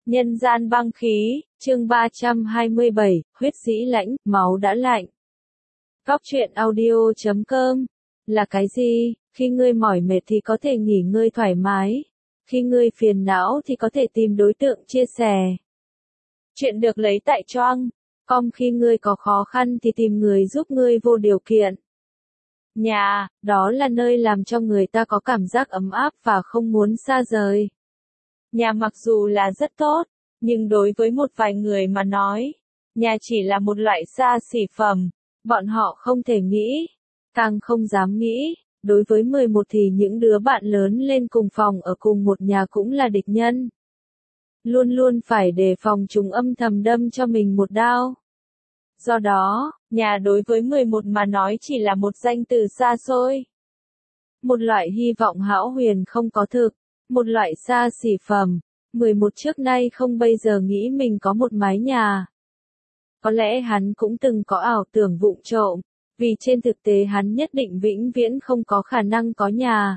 Nhân gian băng khí, chương 327, huyết dĩ lãnh, máu đã lạnh. Góc truyện audio.com là cái gì? Khi ngươi mỏi mệt thì có thể nghỉ ngơi thoải mái. Khi ngươi phiền não thì có thể tìm đối tượng chia sẻ. Chuyện được lấy tại Choang.com. Khi ngươi có khó khăn thì tìm người giúp ngươi vô điều kiện. Nhà, đó là nơi làm cho người ta có cảm giác ấm áp và không muốn xa rời. Nhà mặc dù là rất tốt, nhưng đối với một vài người mà nói, nhà chỉ là một loại xa xỉ phẩm, bọn họ không thể nghĩ, càng không dám nghĩ. Đối với 11 thì những đứa bạn lớn lên cùng phòng ở cùng một nhà cũng là địch nhân. Luôn luôn phải đề phòng chúng âm thầm đâm cho mình một đao. Do đó, nhà đối với 11 mà nói chỉ là một danh từ xa xôi. Một loại hy vọng hão huyền không có thực, một loại xa xỉ phẩm. 11 trước nay không bây giờ nghĩ mình có một mái nhà. Có lẽ hắn cũng từng có ảo tưởng vụng trộm, vì trên thực tế hắn nhất định vĩnh viễn không có khả năng có nhà.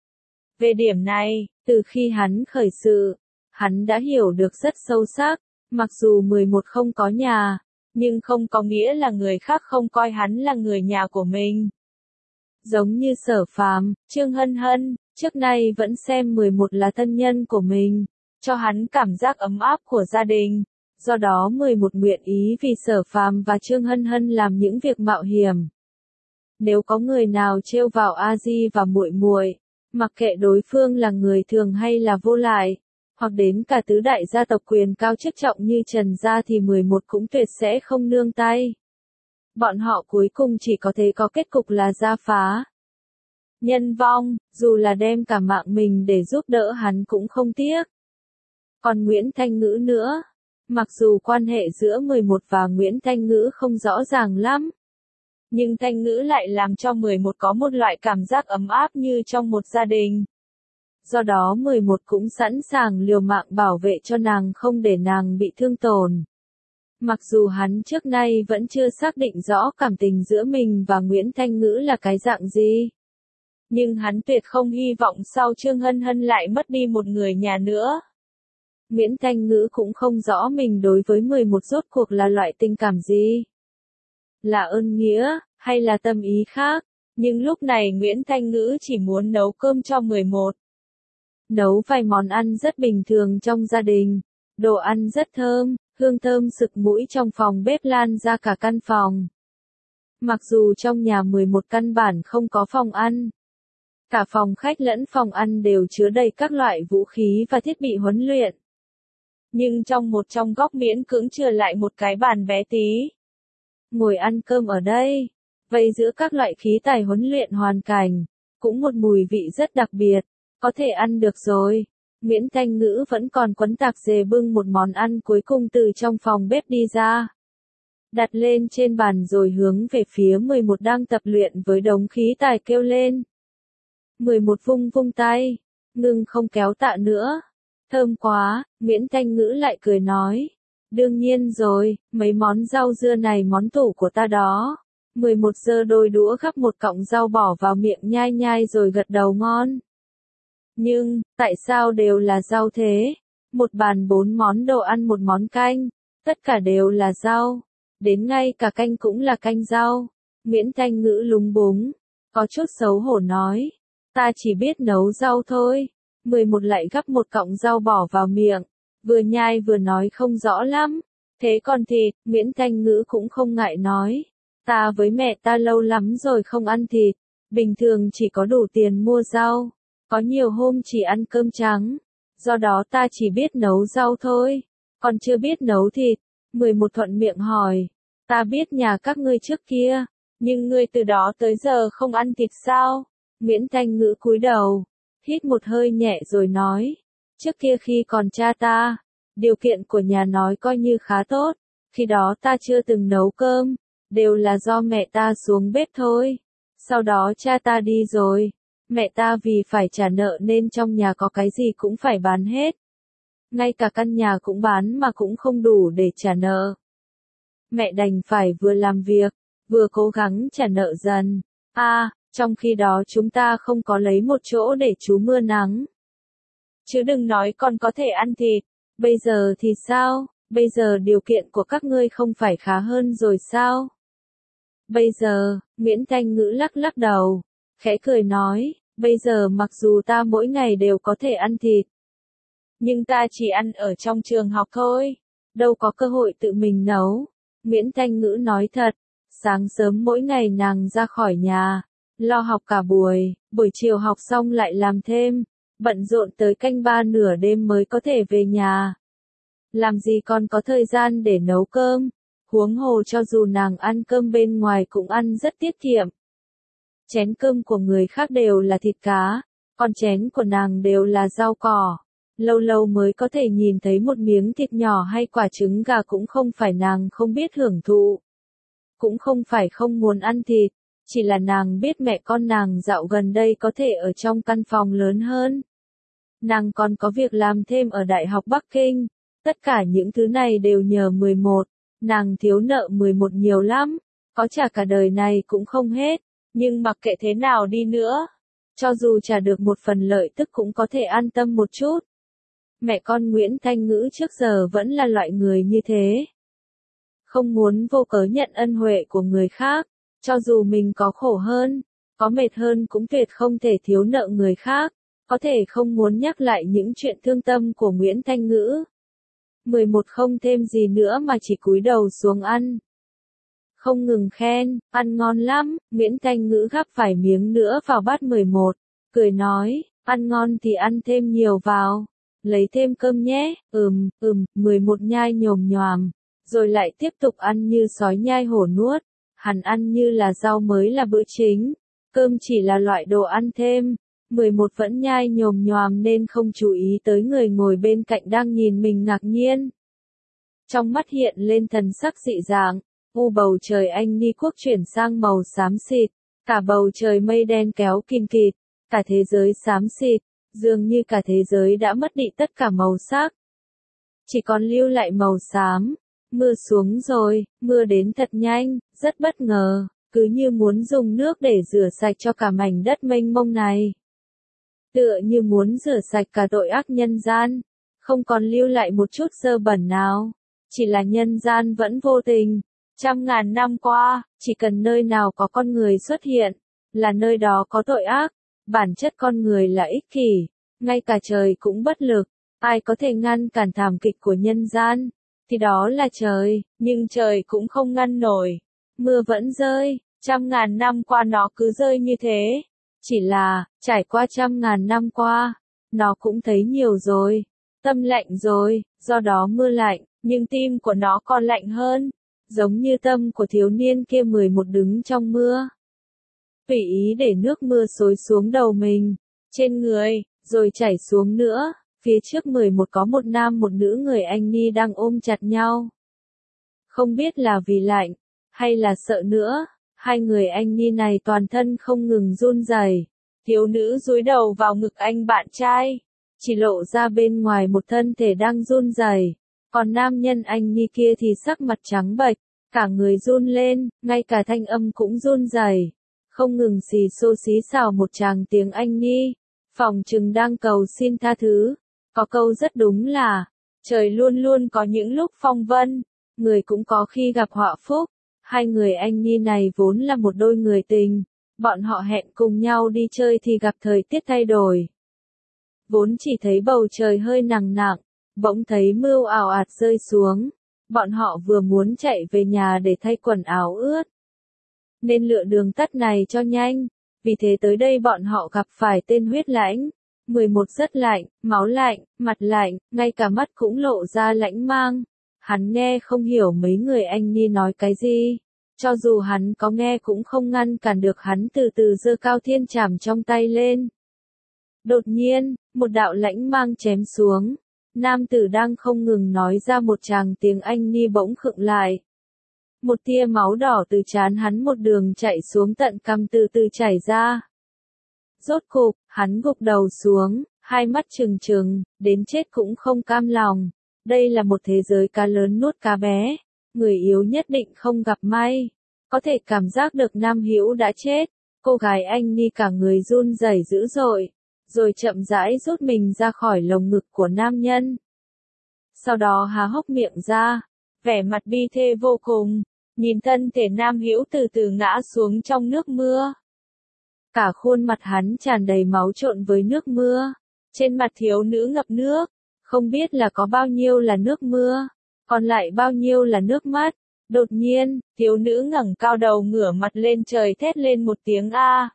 Về điểm này, từ khi hắn khởi sự, hắn đã hiểu được rất sâu sắc, mặc dù 11 không có nhà, nhưng không có nghĩa là người khác không coi hắn là người nhà của mình. Giống như Sở Phàm, Trương Hân Hân, trước nay vẫn xem 11 là thân nhân của mình, cho hắn cảm giác ấm áp của gia đình. Do đó 11 nguyện ý vì Sở Phàm và Trương Hân Hân làm những việc mạo hiểm. Nếu có người nào trêu vào A Di và muội muội, mặc kệ đối phương là người thường hay là vô lại, hoặc đến cả tứ đại gia tộc quyền cao chức trọng như Trần gia thì 11 cũng tuyệt sẽ không nương tay. Bọn họ cuối cùng chỉ có thể có kết cục là gia phá. Nhân vong, dù là đem cả mạng mình để giúp đỡ hắn cũng không tiếc. Còn Nguyễn Thanh Ngữ nữa, mặc dù quan hệ giữa 11 và Nguyễn Thanh Ngữ không rõ ràng lắm, nhưng Thanh Ngữ lại làm cho 11 có một loại cảm giác ấm áp như trong một gia đình. Do đó 11 cũng sẵn sàng liều mạng bảo vệ cho nàng không để nàng bị thương tổn. Mặc dù hắn trước nay vẫn chưa xác định rõ cảm tình giữa mình và Nguyễn Thanh Ngữ là cái dạng gì, nhưng hắn tuyệt không hy vọng sau Trương Hân Hân lại mất đi một người nhà nữa. Nguyễn Thanh Ngữ cũng không rõ mình đối với 11 rốt cuộc là loại tình cảm gì. Là ơn nghĩa, hay là tâm ý khác, nhưng lúc này Nguyễn Thanh Ngữ chỉ muốn nấu cơm cho 11. Nấu vài món ăn rất bình thường trong gia đình, đồ ăn rất thơm, hương thơm sực mũi trong phòng bếp lan ra cả căn phòng. Mặc dù trong nhà 11 căn bản không có phòng ăn, cả phòng khách lẫn phòng ăn đều chứa đầy các loại vũ khí và thiết bị huấn luyện. Nhưng trong góc miễn cưỡng chừa lại một cái bàn bé tí. Ngồi ăn cơm ở đây, vậy giữa các loại khí tài huấn luyện hoàn cảnh, cũng một mùi vị rất đặc biệt, có thể ăn được rồi. Nguyễn Thanh Ngữ vẫn còn quấn tạp dề bưng một món ăn cuối cùng từ trong phòng bếp đi ra. Đặt lên trên bàn rồi hướng về phía 11 đang tập luyện với đống khí tài kêu lên. 11 vung vung tay, ngưng không kéo tạ nữa. Thơm quá, Nguyễn Thanh Ngữ lại cười nói. Đương nhiên rồi, mấy món rau dưa này món tủ của ta đó. 11 giơ đôi đũa gắp một cọng rau bỏ vào miệng nhai nhai rồi gật đầu ngon. Nhưng, tại sao đều là rau thế? Một bàn 4 món đồ ăn một món canh, tất cả đều là rau. Đến ngay cả canh cũng là canh rau. Nguyễn Thanh Ngữ lúng búng, có chút xấu hổ nói. Ta chỉ biết nấu rau thôi. 11 lại gắp một cọng rau bỏ vào miệng, vừa nhai vừa nói không rõ lắm. Thế còn thịt, Nguyễn Thanh Ngữ cũng không ngại nói. Ta với mẹ ta lâu lắm rồi không ăn thịt, bình thường chỉ có đủ tiền mua rau, có nhiều hôm chỉ ăn cơm trắng, do đó ta chỉ biết nấu rau thôi, còn chưa biết nấu thịt. 11 thuận miệng hỏi, ta biết nhà các ngươi trước kia, nhưng ngươi từ đó tới giờ không ăn thịt sao? Nguyễn Thanh Ngữ cúi đầu, hít một hơi nhẹ rồi nói, trước kia khi còn cha ta, điều kiện của nhà nói coi như khá tốt, khi đó ta chưa từng nấu cơm, đều là do mẹ ta xuống bếp thôi. Sau đó cha ta đi rồi, mẹ ta vì phải trả nợ nên trong nhà có cái gì cũng phải bán hết. Ngay cả căn nhà cũng bán mà cũng không đủ để trả nợ. Mẹ đành phải vừa làm việc, vừa cố gắng trả nợ dần. Trong khi đó chúng ta không có lấy một chỗ để trú mưa nắng. Chứ đừng nói còn có thể ăn thịt. Bây giờ thì sao? Bây giờ điều kiện của các ngươi không phải khá hơn rồi sao? Bây giờ, Nguyễn Thanh Ngữ lắc lắc đầu, khẽ cười nói, bây giờ mặc dù ta mỗi ngày đều có thể ăn thịt, nhưng ta chỉ ăn ở trong trường học thôi, đâu có cơ hội tự mình nấu. Nguyễn Thanh Ngữ nói thật, sáng sớm mỗi ngày nàng ra khỏi nhà, lo học cả buổi chiều học xong lại làm thêm, bận rộn tới canh 3 nửa đêm mới có thể về nhà. Làm gì còn có thời gian để nấu cơm, huống hồ cho dù nàng ăn cơm bên ngoài cũng ăn rất tiết kiệm. Chén cơm của người khác đều là thịt cá, còn chén của nàng đều là rau cỏ. Lâu lâu mới có thể nhìn thấy một miếng thịt nhỏ hay quả trứng gà cũng không phải nàng không biết hưởng thụ. Cũng không phải không muốn ăn thịt, chỉ là nàng biết mẹ con nàng dạo gần đây có thể ở trong căn phòng lớn hơn. Nàng còn có việc làm thêm ở Đại học Bắc Kinh, tất cả những thứ này đều nhờ 11, nàng thiếu nợ 11 nhiều lắm, có trả cả đời này cũng không hết, nhưng mặc kệ thế nào đi nữa, cho dù trả được một phần lợi tức cũng có thể an tâm một chút. Mẹ con Nguyễn Thanh Ngữ trước giờ vẫn là loại người như thế. Không muốn vô cớ nhận ân huệ của người khác, cho dù mình có khổ hơn, có mệt hơn cũng tuyệt không thể thiếu nợ người khác, có thể không muốn nhắc lại những chuyện thương tâm của Nguyễn Thanh Ngữ. 11 không thêm gì nữa mà chỉ cúi đầu xuống ăn. Không ngừng khen, ăn ngon lắm, Nguyễn Thanh Ngữ gắp vài miếng nữa vào bát 11, cười nói, ăn ngon thì ăn thêm nhiều vào, lấy thêm cơm nhé, 11 nhai nhồm nhoàm, rồi lại tiếp tục ăn như sói nhai hổ nuốt, hắn ăn như là rau mới là bữa chính, cơm chỉ là loại đồ ăn thêm. 11 vẫn nhai nhồm nhoàm nên không chú ý tới người ngồi bên cạnh đang nhìn mình ngạc nhiên. Trong mắt hiện lên thần sắc dị dạng, bầu trời Anh Ni quốc chuyển sang màu xám xịt, cả bầu trời mây đen kéo kìn kịt, cả thế giới xám xịt, dường như cả thế giới đã mất đi tất cả màu sắc. Chỉ còn lưu lại màu xám, mưa xuống rồi, mưa đến thật nhanh, rất bất ngờ, cứ như muốn dùng nước để rửa sạch cho cả mảnh đất mênh mông này. Tựa như muốn rửa sạch cả tội ác nhân gian, không còn lưu lại một chút dơ bẩn nào, chỉ là nhân gian vẫn vô tình. Trăm ngàn năm qua, chỉ cần nơi nào có con người xuất hiện, là nơi đó có tội ác, bản chất con người là ích kỷ, ngay cả trời cũng bất lực, ai có thể ngăn cản thảm kịch của nhân gian, thì đó là trời, nhưng trời cũng không ngăn nổi, mưa vẫn rơi, trăm ngàn năm qua nó cứ rơi như thế. Chỉ là, trải qua trăm ngàn năm qua, nó cũng thấy nhiều rồi, tâm lạnh rồi, do đó mưa lạnh, nhưng tim của nó còn lạnh hơn, giống như tâm của thiếu niên kia 11 đứng trong mưa. Tùy ý để nước mưa xối xuống đầu mình, trên người, rồi chảy xuống nữa, phía trước 11 có một nam một nữ người Anh Ni đang ôm chặt nhau. Không biết là vì lạnh, hay là sợ nữa. Hai người Anh Ni này toàn thân không ngừng run rẩy. Thiếu nữ dúi đầu vào ngực anh bạn trai, chỉ lộ ra bên ngoài một thân thể đang run rẩy. Còn nam nhân Anh Ni kia thì sắc mặt trắng bệch, cả người run lên, ngay cả thanh âm cũng run rẩy, không ngừng xì xô xí xào một tràng tiếng Anh Ni, phỏng chừng đang cầu xin tha thứ. Có câu rất đúng là, trời luôn luôn có những lúc phong vân, người cũng có khi gặp họa phúc. Hai người Anh Ni này vốn là một đôi người tình, bọn họ hẹn cùng nhau đi chơi thì gặp thời tiết thay đổi. Vốn chỉ thấy bầu trời hơi nặng nặng, bỗng thấy mưa ào ạt rơi xuống, bọn họ vừa muốn chạy về nhà để thay quần áo ướt. Nên lựa đường tắt này cho nhanh, vì thế tới đây bọn họ gặp phải tên huyết lãnh. 11 rất lạnh, máu lạnh, mặt lạnh, ngay cả mắt cũng lộ ra lãnh mang. Hắn nghe không hiểu mấy người Anh Ni nói cái gì, cho dù hắn có nghe cũng không ngăn cản được hắn từ từ giơ cao thiên trảm trong tay lên. Đột nhiên, một đạo lãnh mang chém xuống, nam tử đang không ngừng nói ra một tràng tiếng Anh Ni bỗng khựng lại. Một tia máu đỏ từ trán hắn một đường chạy xuống tận cằm từ từ chảy ra. Rốt cục, hắn gục đầu xuống, hai mắt trừng trừng, đến chết cũng không cam lòng. Đây là một thế giới cá lớn nuốt cá bé, người yếu nhất định không gặp may. Có thể cảm giác được Nam Hữu đã chết, cô gái Anh Ni cả người run rẩy dữ dội, rồi chậm rãi rút mình ra khỏi lồng ngực của nam nhân. sau đó há hốc miệng ra, vẻ mặt bi thê vô cùng, nhìn thân thể Nam Hữu từ từ ngã xuống trong nước mưa. Cả khuôn mặt hắn tràn đầy máu trộn với nước mưa, trên mặt thiếu nữ ngập nước, không biết là có bao nhiêu là nước mưa, còn lại bao nhiêu là nước mắt. Đột nhiên, thiếu nữ ngẩng cao đầu ngửa mặt lên trời thét lên một tiếng a.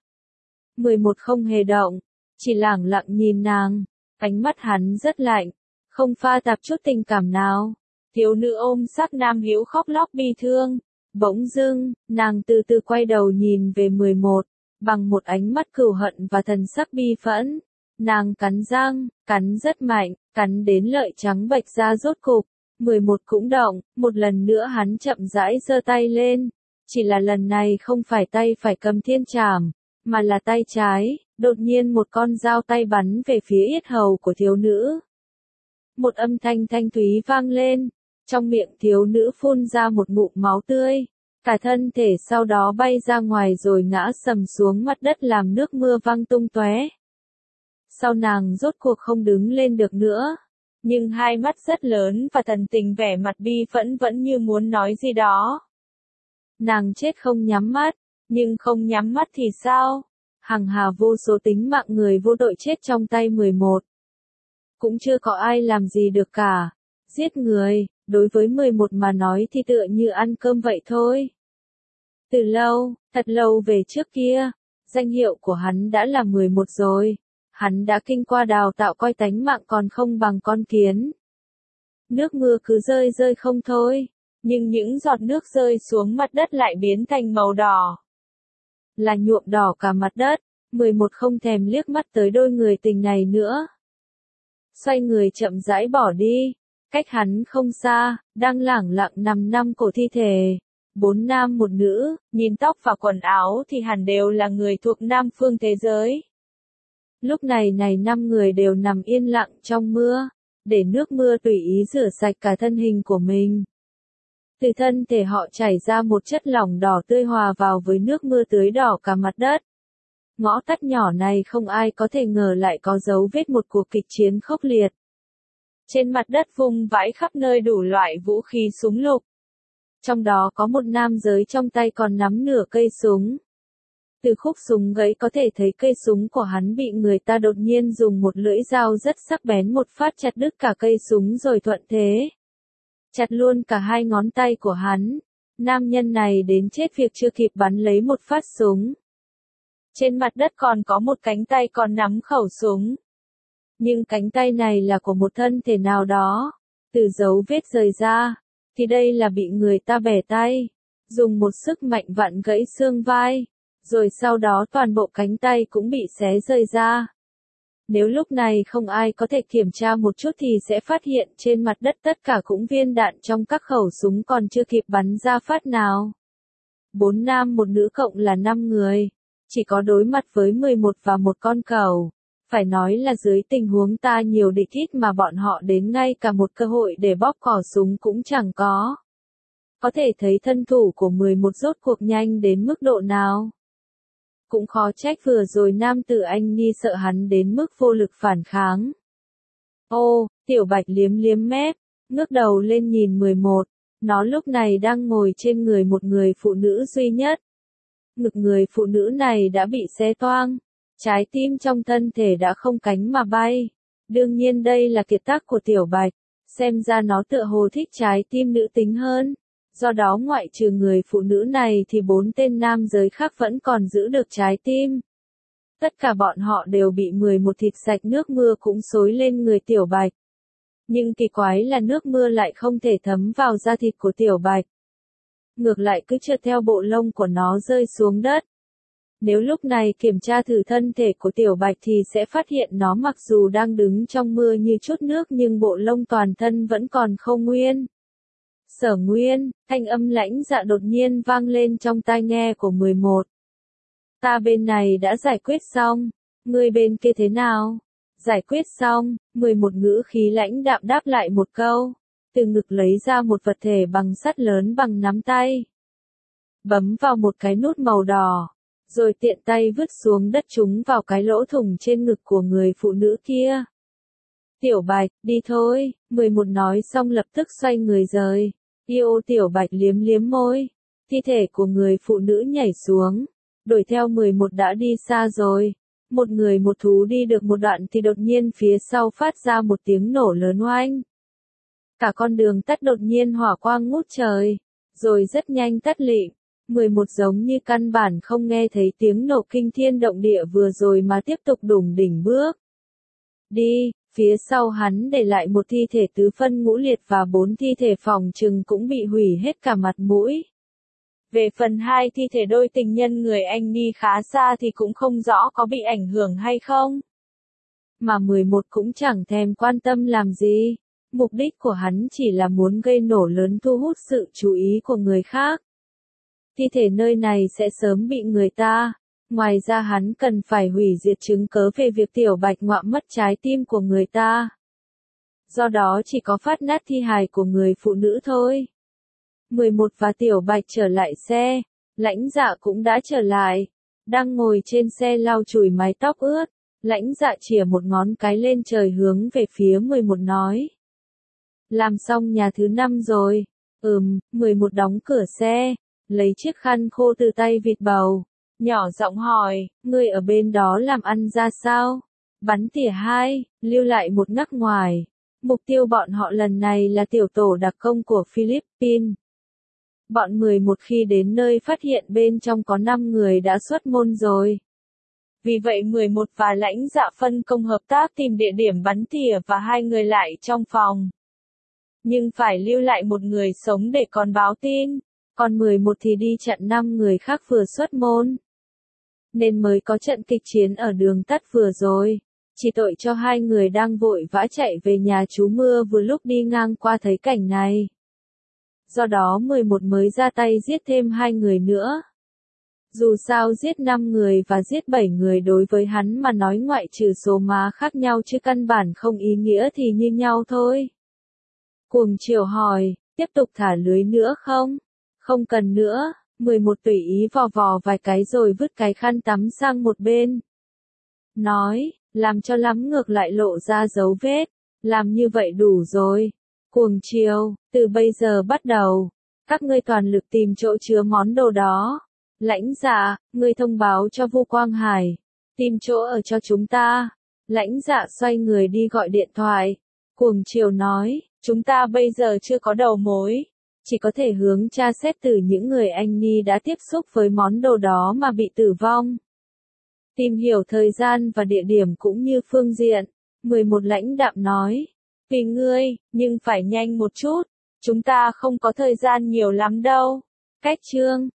11 không hề động, chỉ lẳng lặng nhìn nàng, ánh mắt hắn rất lạnh, không pha tạp chút tình cảm nào. Thiếu nữ ôm sát Nam Hữu khóc lóc bi thương, bỗng dưng, nàng từ từ quay đầu nhìn về 11, bằng một ánh mắt cừu hận và thần sắc bi phẫn. Nàng cắn răng, cắn rất mạnh, cắn đến lợi trắng bệch ra rốt cục. 11 cũng động, một lần nữa hắn chậm rãi giơ tay lên, chỉ là lần này không phải tay phải cầm thiên trảm, mà là tay trái, đột nhiên một con dao tay bắn về phía yết hầu của thiếu nữ. Một âm thanh thanh thúy vang lên, trong miệng thiếu nữ phun ra một ngụm máu tươi, cả thân thể sau đó bay ra ngoài rồi ngã sầm xuống mặt đất làm nước mưa văng tung tóe. Sau nàng rốt cuộc không đứng lên được nữa, nhưng hai mắt rất lớn và thần tình vẻ mặt bi phẫn vẫn như muốn nói gì đó. Nàng chết không nhắm mắt, nhưng không nhắm mắt thì sao? Hằng hà vô số tính mạng người vô tội chết trong tay 11. Cũng chưa có ai làm gì được cả. Giết người, đối với 11 mà nói thì tựa như ăn cơm vậy thôi. Từ lâu, thật lâu về trước kia, danh hiệu của hắn đã là 11 rồi. Hắn đã kinh qua đào tạo coi tánh mạng còn không bằng con kiến. Nước mưa cứ rơi rơi không thôi, nhưng những giọt nước rơi xuống mặt đất lại biến thành màu đỏ. Là nhuộm đỏ cả mặt đất, 11 không thèm liếc mắt tới đôi người tình này nữa. Xoay người chậm rãi bỏ đi, cách hắn không xa, đang lẳng lặng nằm 5 cổ thi thể. 4 nam một nữ, nhìn tóc và quần áo thì hẳn đều là người thuộc Nam phương thế giới. Lúc này 5 người đều nằm yên lặng trong mưa, để nước mưa tùy ý rửa sạch cả thân hình của mình. Từ thân thể họ chảy ra một chất lỏng đỏ tươi hòa vào với nước mưa tưới đỏ cả mặt đất. Ngõ tắt nhỏ này không ai có thể ngờ lại có dấu vết một cuộc kịch chiến khốc liệt. Trên mặt đất vung vãi khắp nơi đủ loại vũ khí súng lục. Trong đó có một nam giới trong tay còn nắm nửa cây súng. Từ khúc súng gãy có thể thấy cây súng của hắn bị người ta đột nhiên dùng một lưỡi dao rất sắc bén một phát chặt đứt cả cây súng rồi thuận thế chặt luôn cả 2 ngón tay của hắn. Nam nhân này đến chết việc chưa kịp bắn lấy một phát súng. Trên mặt đất còn có một cánh tay còn nắm khẩu súng. Nhưng cánh tay này là của một thân thể nào đó. Từ dấu vết rời ra, thì đây là bị người ta bẻ tay, dùng một sức mạnh vặn gãy xương vai, rồi sau đó toàn bộ cánh tay cũng bị xé rời ra. Nếu lúc này không ai có thể kiểm tra một chút thì sẽ phát hiện trên mặt đất tất cả cũng viên đạn trong các khẩu súng còn chưa kịp bắn ra phát nào. 4 nam một nữ cộng là 5 người, chỉ có đối mặt với 11 và một con cẩu. Phải nói là dưới tình huống ta nhiều địch ít mà bọn họ đến ngay cả một cơ hội để bóp cò súng cũng chẳng có. Có thể thấy thân thủ của 11 rốt cuộc nhanh đến mức độ nào. Cũng khó trách vừa rồi nam tử anh nghi sợ hắn đến mức vô lực phản kháng. Ô, Tiểu Bạch liếm liếm mép, ngước đầu lên nhìn 11, nó lúc này đang ngồi trên người một người phụ nữ duy nhất. Ngực người phụ nữ này đã bị xé toang, trái tim trong thân thể đã không cánh mà bay. Đương nhiên đây là kiệt tác của Tiểu Bạch, xem ra nó tựa hồ thích trái tim nữ tính hơn. Do đó ngoại trừ người phụ nữ này thì 4 tên nam giới khác vẫn còn giữ được trái tim. Tất cả bọn họ đều bị 11 thịt sạch nước mưa cũng xối lên người Tiểu Bạch. Nhưng kỳ quái là nước mưa lại không thể thấm vào da thịt của Tiểu Bạch. Ngược lại cứ trượt theo bộ lông của nó rơi xuống đất. Nếu lúc này kiểm tra thử thân thể của Tiểu Bạch thì sẽ phát hiện nó mặc dù đang đứng trong mưa như chút nước nhưng bộ lông toàn thân vẫn còn không nguyên. Sở Nguyên, thanh âm lãnh dạ đột nhiên vang lên trong tai nghe của 11. Ta bên này đã giải quyết xong, ngươi bên kia thế nào? Giải quyết xong, 11 ngữ khí lãnh đạm đáp lại một câu, từ ngực lấy ra một vật thể bằng sắt lớn bằng nắm tay. Bấm vào một cái nút màu đỏ, rồi tiện tay vứt xuống đất chúng vào cái lỗ thủng trên ngực của người phụ nữ kia. Tiểu Bạch, đi thôi, 11 nói xong lập tức xoay người rời. Yêu Tiểu Bạch liếm liếm môi. Thi thể của người phụ nữ nhảy xuống. Đuổi theo 11 đã đi xa rồi. Một người một thú đi được một đoạn thì đột nhiên phía sau phát ra một tiếng nổ lớn oanh. Cả con đường tắt đột nhiên hỏa quang ngút trời. Rồi rất nhanh tắt lịm. 11 giống như căn bản không nghe thấy tiếng nổ kinh thiên động địa vừa rồi mà tiếp tục đủng đỉnh bước. Đi, phía sau hắn để lại một thi thể tứ phân ngũ liệt và 4 thi thể phòng trừng cũng bị hủy hết cả mặt mũi. Về phần 2 thi thể đôi tình nhân người Anh đi khá xa thì cũng không rõ có bị ảnh hưởng hay không. Mà 11 cũng chẳng thèm quan tâm làm gì. Mục đích của hắn chỉ là muốn gây nổ lớn thu hút sự chú ý của người khác. Thi thể nơi này sẽ sớm bị người ta. Ngoài ra hắn cần phải hủy diệt chứng cớ về việc Tiểu Bạch ngoạm mất trái tim của người ta. Do đó chỉ có phát nát thi hài của người phụ nữ thôi. 11 và Tiểu Bạch trở lại xe. Lãnh Dạ cũng đã trở lại. Đang ngồi trên xe lau chùi mái tóc ướt. Lãnh Dạ chìa một ngón cái lên trời hướng về phía 11 nói. Làm xong nhà thứ 5 rồi. 11 đóng cửa xe. Lấy chiếc khăn khô từ tay vịt bầu. Nhỏ giọng hỏi, ngươi ở bên đó làm ăn ra sao? Bắn tỉa 2, lưu lại một ngắc ngoài. Mục tiêu bọn họ lần này là tiểu tổ đặc công của Philippines. Bọn 11 khi đến nơi phát hiện bên trong có 5 người đã xuất môn rồi. Vì vậy 11 và Lãnh Dạ phân công hợp tác tìm địa điểm bắn tỉa và 2 người lại trong phòng. Nhưng phải lưu lại một người sống để còn báo tin. Còn 11 thì đi chặn 5 người khác vừa xuất môn. Nên mới có trận kịch chiến ở đường tắt vừa rồi. Chỉ tội cho 2 người đang vội vã chạy về nhà trú mưa vừa lúc đi ngang qua thấy cảnh này. Do đó 11 mới ra tay giết thêm 2 người nữa. Dù sao giết 5 người và giết 7 người đối với hắn mà nói ngoại trừ số má khác nhau chứ căn bản không ý nghĩa thì như nhau thôi. Cuồng Triều hỏi, tiếp tục thả lưới nữa không? Không cần nữa. 11 tùy ý vò vò vài cái rồi vứt cái khăn tắm sang một bên. Nói, làm cho lắm ngược lại lộ ra dấu vết. Làm như vậy đủ rồi. Cuồng Triều, từ bây giờ bắt đầu, các ngươi toàn lực tìm chỗ chứa món đồ đó. Lãnh Dạ, ngươi thông báo cho Vu Quang Hải. Tìm chỗ ở cho chúng ta. Lãnh Dạ xoay người đi gọi điện thoại. Cuồng Triều nói, chúng ta bây giờ chưa có đầu mối. Chỉ có thể hướng tra xét từ những người anh Ni đã tiếp xúc với món đồ đó mà bị tử vong. Tìm hiểu thời gian và địa điểm cũng như phương diện. 11 lãnh đạm nói. Vì ngươi, nhưng phải nhanh một chút. Chúng ta không có thời gian nhiều lắm đâu. Cách chương